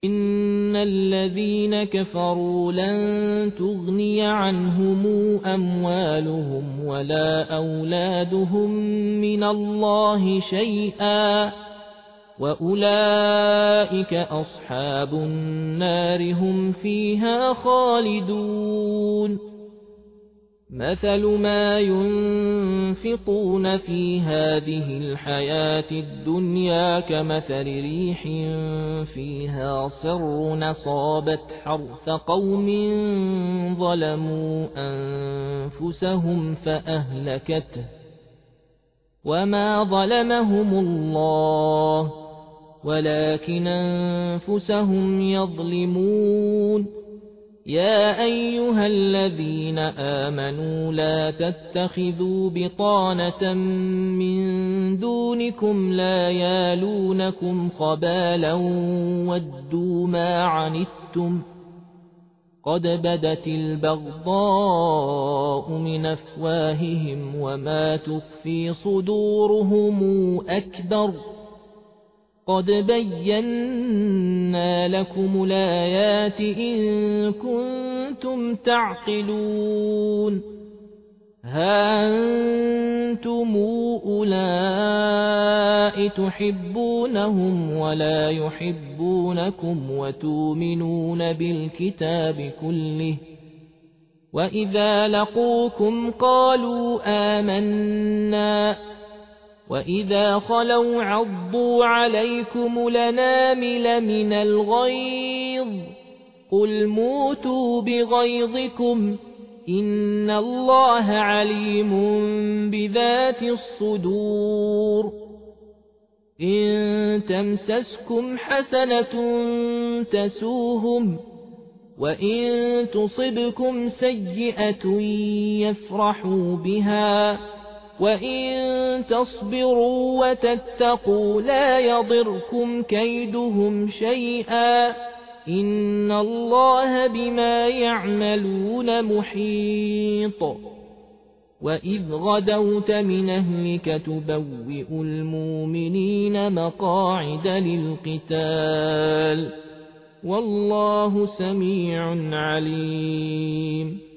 إن الذين كفروا لن تغني عنهم أموالهم ولا أولادهم من الله شيئا وأولئك أصحاب النار هم فيها خالدون مثل ما ينفقون في هذه الحياة الدنيا كمثل ريح فيها صر أصابت حرث قوم ظلموا أنفسهم فأهلكته وما ظلمهم الله ولكن أنفسهم يظلمون يا أيها الذين آمنوا لا تتخذوا بطانة من دونكم لا يالونكم خبالا ودوا ما عنتم قد بدت البغضاء من أفواههم وما تخفي صدورهم أكبر قد بينا لكم الآيات إن كنتم تعقلون ها أنتم أولئك تحبونهم ولا يحبونكم وتؤمنون بالكتاب كله وإذا لقوكم قالوا آمنا وإذا خلوا عضوا عليكم الأنامل من الغيظ قل موتوا بغيظكم إن الله عليم بذات الصدور إن تمسسكم حسنة تسوهم وإن تصبكم سيئة يفرحوا بها وإن تصبروا وتتقوا لا يضركم كيدهم شيئا إن الله بما يعملون محيط وإذ غدوت من أهلك تبوئ المؤمنين مقاعد للقتال والله سميع عليم